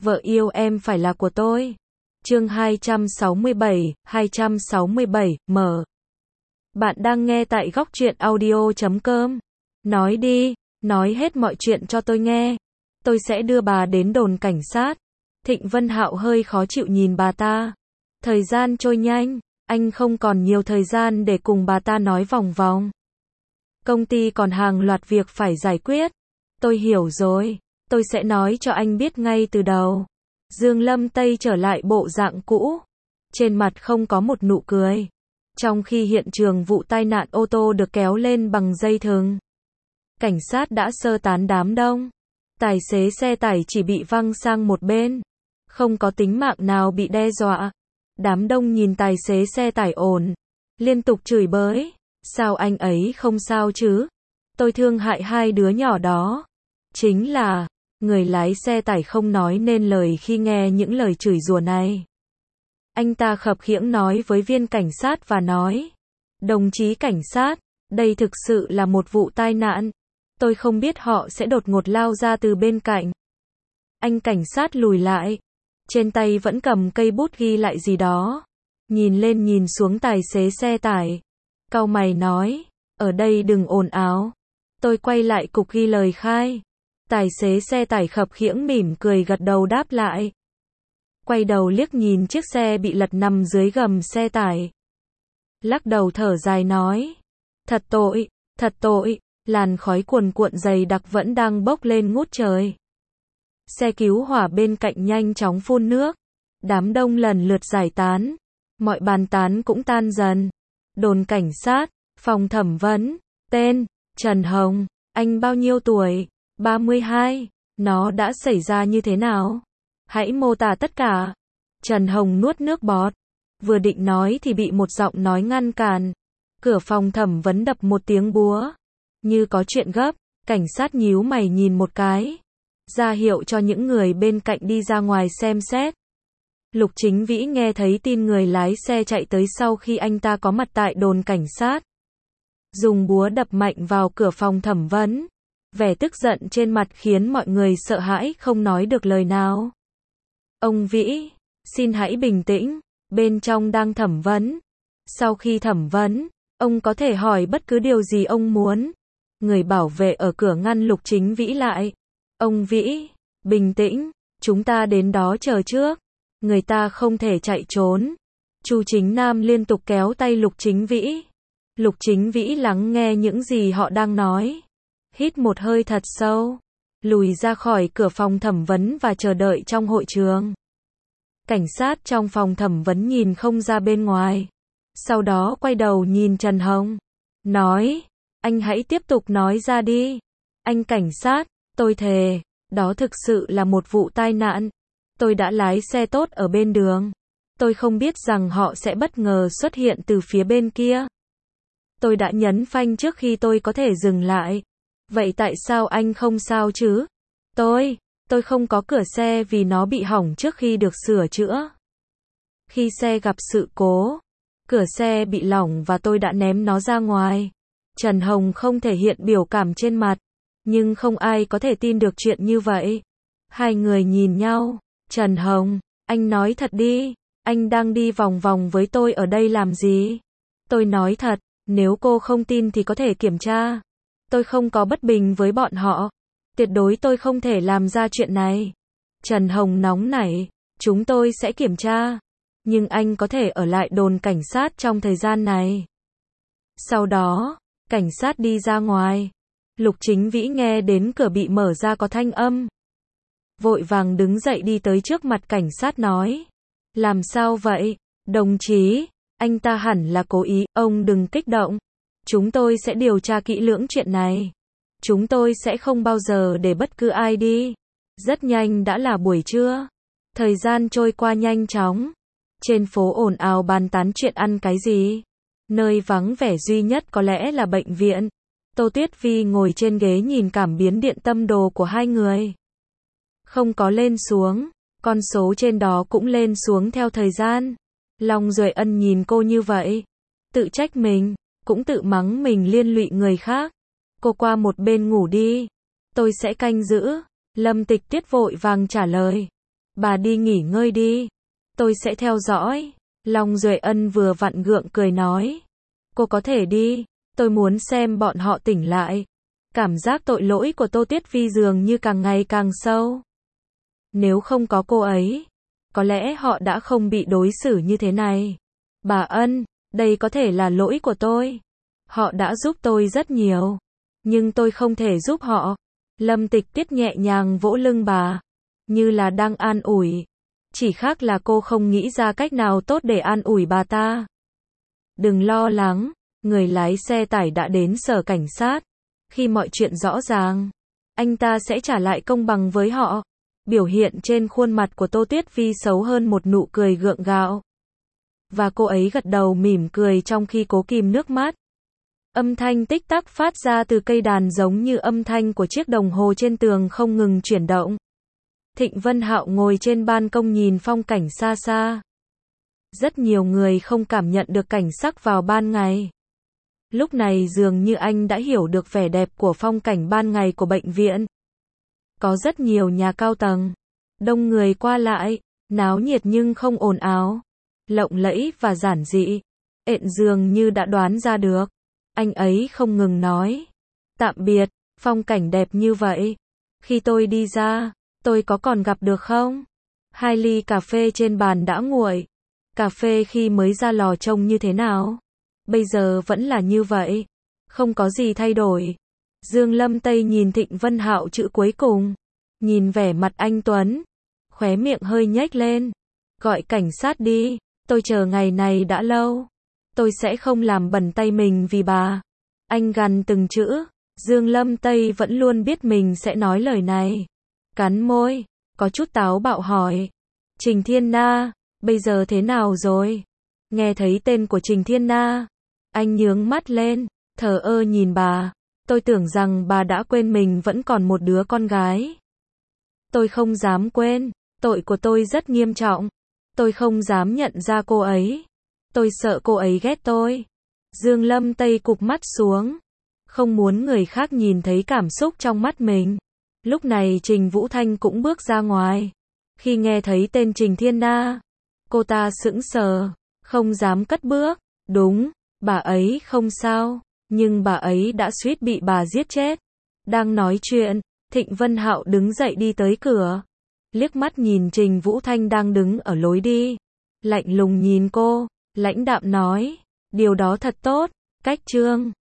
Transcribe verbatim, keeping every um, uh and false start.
vợ yêu em phải là của tôi. Chương hai trăm sáu mươi bảy, hai trăm sáu mươi bảy, mở. Bạn đang nghe tại góc truyện audio chấm com. Nói đi, nói hết mọi chuyện cho tôi nghe. Tôi sẽ đưa bà đến đồn cảnh sát. Thịnh Vân Hạo hơi khó chịu nhìn bà ta. Thời gian trôi nhanh, anh không còn nhiều thời gian để cùng bà ta nói vòng vòng. Công ty còn hàng loạt việc phải giải quyết. Tôi hiểu rồi, tôi sẽ nói cho anh biết ngay từ đầu. Dương Lâm Tây trở lại bộ dạng cũ. Trên mặt không có một nụ cười. Trong khi hiện trường vụ tai nạn ô tô được kéo lên bằng dây thừng. Cảnh sát đã sơ tán đám đông. Tài xế xe tải chỉ bị văng sang một bên. Không có tính mạng nào bị đe dọa. Đám đông nhìn tài xế xe tải ổn. Liên tục chửi bới. Sao anh ấy không sao chứ? Tôi thương hại hai đứa nhỏ đó. Chính là, người lái xe tải không nói nên lời khi nghe những lời chửi rủa này. Anh ta khập khiễng nói với viên cảnh sát và nói. Đồng chí cảnh sát, đây thực sự là một vụ tai nạn. Tôi không biết họ sẽ đột ngột lao ra từ bên cạnh. Anh cảnh sát lùi lại. Trên tay vẫn cầm cây bút ghi lại gì đó. Nhìn lên nhìn xuống tài xế xe tải. Cau mày nói, ở đây đừng ồn ào. Tôi quay lại cục ghi lời khai. Tài xế xe tải khập khiễng mỉm cười gật đầu đáp lại. Quay đầu liếc nhìn chiếc xe bị lật nằm dưới gầm xe tải. Lắc đầu thở dài nói, thật tội, thật tội, làn khói cuồn cuộn dày đặc vẫn đang bốc lên ngút trời. Xe cứu hỏa bên cạnh nhanh chóng phun nước. Đám đông lần lượt giải tán. Mọi bàn tán cũng tan dần. Đồn cảnh sát, phòng thẩm vấn, tên, Trần Hồng, anh bao nhiêu tuổi? ba mươi hai, nó đã xảy ra như thế nào? Hãy mô tả tất cả. Trần Hồng nuốt nước bọt. Vừa định nói thì bị một giọng nói ngăn cản. Cửa phòng thẩm vấn đập một tiếng búa. Như có chuyện gấp, cảnh sát nhíu mày nhìn một cái. Ra hiệu cho những người bên cạnh đi ra ngoài xem xét. Lục Chính Vĩ nghe thấy tin người lái xe chạy tới sau khi anh ta có mặt tại đồn cảnh sát. Dùng búa đập mạnh vào cửa phòng thẩm vấn. Vẻ tức giận trên mặt khiến mọi người sợ hãi không nói được lời nào. Ông Vĩ, xin hãy bình tĩnh, bên trong đang thẩm vấn. Sau khi thẩm vấn, ông có thể hỏi bất cứ điều gì ông muốn. Người bảo vệ ở cửa ngăn Lục Chính Vĩ lại. Ông Vĩ, bình tĩnh, chúng ta đến đó chờ trước. Người ta không thể chạy trốn. Chu Chính Nam liên tục kéo tay Lục Chính Vĩ. Lục Chính Vĩ lắng nghe những gì họ đang nói. Hít một hơi thật sâu. Lùi ra khỏi cửa phòng thẩm vấn và chờ đợi trong hội trường. Cảnh sát trong phòng thẩm vấn nhìn không ra bên ngoài. Sau đó quay đầu nhìn Trần Hồng. Nói, anh hãy tiếp tục nói ra đi. Anh cảnh sát, tôi thề, đó thực sự là một vụ tai nạn. Tôi đã lái xe tốt ở bên đường. Tôi không biết rằng họ sẽ bất ngờ xuất hiện từ phía bên kia. Tôi đã nhấn phanh trước khi tôi có thể dừng lại. Vậy tại sao anh không sao chứ? Tôi, tôi không có cửa xe vì nó bị hỏng trước khi được sửa chữa. Khi xe gặp sự cố, cửa xe bị lỏng và tôi đã ném nó ra ngoài. Trần Hồng không thể hiện biểu cảm trên mặt, nhưng không ai có thể tin được chuyện như vậy. Hai người nhìn nhau. Trần Hồng, anh nói thật đi, anh đang đi vòng vòng với tôi ở đây làm gì? Tôi nói thật, nếu cô không tin thì có thể kiểm tra. Tôi không có bất bình với bọn họ. Tuyệt đối tôi không thể làm ra chuyện này. Trần Hồng nóng nảy, chúng tôi sẽ kiểm tra. Nhưng anh có thể ở lại đồn cảnh sát trong thời gian này. Sau đó, cảnh sát đi ra ngoài. Lục Chính Vĩ nghe đến cửa bị mở ra có thanh âm. Vội vàng đứng dậy đi tới trước mặt cảnh sát nói. Làm sao vậy, đồng chí? Anh ta hẳn là cố ý, ông đừng kích động. Chúng tôi sẽ điều tra kỹ lưỡng chuyện này. Chúng tôi sẽ không bao giờ để bất cứ ai đi. Rất nhanh đã là buổi trưa. Thời gian trôi qua nhanh chóng. Trên phố ồn ào bàn tán chuyện ăn cái gì. Nơi vắng vẻ duy nhất có lẽ là bệnh viện. Tô Tuyết Vi ngồi trên ghế nhìn cảm biến điện tâm đồ của hai người. Không có lên xuống. Con số trên đó cũng lên xuống theo thời gian. Long Duệ Ân nhìn cô như vậy. Tự trách mình. Cũng tự mắng mình liên lụy người khác. Cô qua một bên ngủ đi. Tôi sẽ canh giữ. Lâm Tịch Tuyết vội vàng trả lời. Bà đi nghỉ ngơi đi. Tôi sẽ theo dõi. Long Duệ Ân vừa vặn gượng cười nói. Cô có thể đi. Tôi muốn xem bọn họ tỉnh lại. Cảm giác tội lỗi của Tô Tuyết Vi dường như càng ngày càng sâu. Nếu không có cô ấy, có lẽ họ đã không bị đối xử như thế này. Bà Ân, đây có thể là lỗi của tôi. Họ đã giúp tôi rất nhiều. Nhưng tôi không thể giúp họ. Lâm Tịch Tuyết nhẹ nhàng vỗ lưng bà. Như là đang an ủi. Chỉ khác là cô không nghĩ ra cách nào tốt để an ủi bà ta. Đừng lo lắng. Người lái xe tải đã đến sở cảnh sát. Khi mọi chuyện rõ ràng, anh ta sẽ trả lại công bằng với họ. Biểu hiện trên khuôn mặt của Tô Tuyết Vi xấu hơn một nụ cười gượng gạo. Và cô ấy gật đầu mỉm cười trong khi cố kìm nước mắt. Âm thanh tích tắc phát ra từ cây đàn giống như âm thanh của chiếc đồng hồ trên tường không ngừng chuyển động. Thịnh Vân Hạo ngồi trên ban công nhìn phong cảnh xa xa. Rất nhiều người không cảm nhận được cảnh sắc vào ban ngày. Lúc này dường như anh đã hiểu được vẻ đẹp của phong cảnh ban ngày của bệnh viện. Có rất nhiều nhà cao tầng, đông người qua lại, náo nhiệt nhưng không ồn ào, lộng lẫy và giản dị. Ện dường như đã đoán ra được. Anh ấy không ngừng nói. Tạm biệt, phong cảnh đẹp như vậy. Khi tôi đi ra, tôi có còn gặp được không? Hai ly cà phê trên bàn đã nguội. Cà phê khi mới ra lò trông như thế nào? Bây giờ vẫn là như vậy. Không có gì thay đổi. Dương Lâm Tây nhìn Thịnh Vân Hạo chữ cuối cùng. Nhìn vẻ mặt anh Tuấn. Khóe miệng hơi nhếch lên. Gọi cảnh sát đi. Tôi chờ ngày này đã lâu. Tôi sẽ không làm bẩn tay mình vì bà. Anh gằn từng chữ. Dương Lâm Tây vẫn luôn biết mình sẽ nói lời này. Cắn môi. Có chút táo bạo hỏi. Trình Thiên Na. Bây giờ thế nào rồi? Nghe thấy tên của Trình Thiên Na. Anh nhướng mắt lên. Thờ ơ nhìn bà. Tôi tưởng rằng bà đã quên mình vẫn còn một đứa con gái. Tôi không dám quên. Tội của tôi rất nghiêm trọng. Tôi không dám nhận ra cô ấy. Tôi sợ cô ấy ghét tôi. Dương Lâm Tây cụp mắt xuống. Không muốn người khác nhìn thấy cảm xúc trong mắt mình. Lúc này Trình Vũ Thanh cũng bước ra ngoài. Khi nghe thấy tên Trình Thiên Na, cô ta sững sờ, không dám cất bước. Đúng, bà ấy không sao, nhưng bà ấy đã suýt bị bà giết chết. Đang nói chuyện, Thịnh Vân Hạo đứng dậy đi tới cửa. Liếc mắt nhìn Trình Vũ Thanh đang đứng ở lối đi. Lạnh lùng nhìn cô, lãnh đạm nói, điều đó thật tốt, cách trương.